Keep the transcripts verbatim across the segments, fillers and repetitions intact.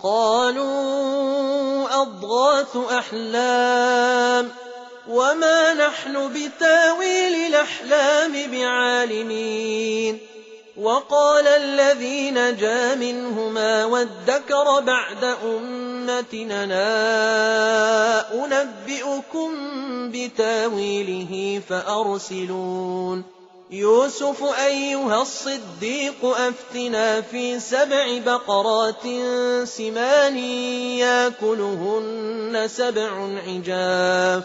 قالوا أضغاث أحلام وما نحن بتاويل الأحلام بعالمين. وقال الذي نجا منهما وادكر بعد أمتنا أنبئكم بتاويله فأرسلون. يوسف أيها الصديق أفتنا في سبع بقرات سمان ياكلهن سبع عجاف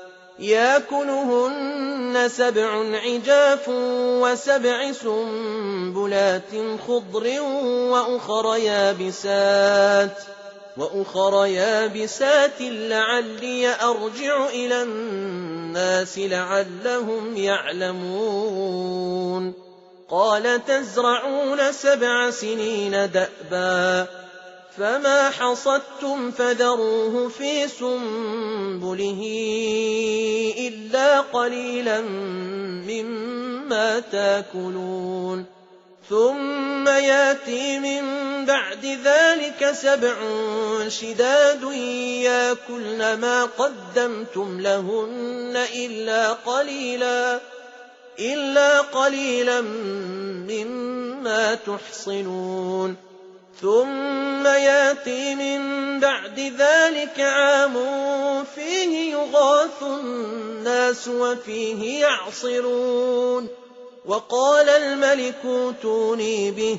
ياكلهن سبع عجاف وسبع سنبلات خضر وأخر يابسات وأخر يابسات لعلي أرجع إلى الناس لعلهم يعلمون. قال تزرعون سبع سنين دأبا فما حصدتم فذروه في سنبله إلا قليلا مما تاكلون. ثم ياتي من بعد ذلك سبع شداد ياكلن ما قدمتم لهن إلا قليلا إلا قليلا مما تحصنون. ثم ياتي من بعد ذلك عام فيه يغاث الناس وفيه يعصرون. وقال الملك اوتوني به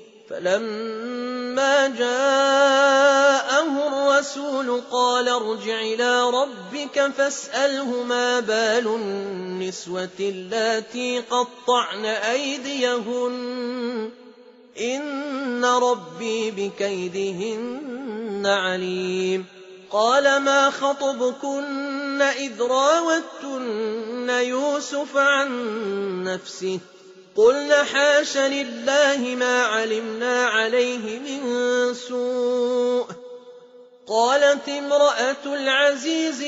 فلما جاءه الرسول قال ارجع إلى ربك فاسأله ما بال النسوة اللاتي قطعن أيديهن إن ربي بكيدهن عليم. قال ما خطبكن إذ راوتن يوسف عن نفسه قلن حاش لله ما علمنا عليه من سوء. قالت امرأة العزيز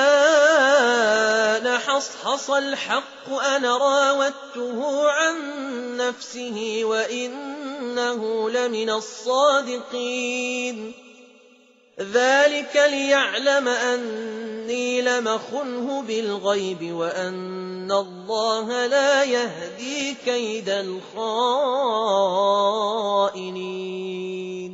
لا نحصحص الحق أنا راودته عن نفسه وإنه لمن الصادقين. ذلك ليعلم أني لم أخنه بالغيب وأن الله لا يهدي كيد الخائنين.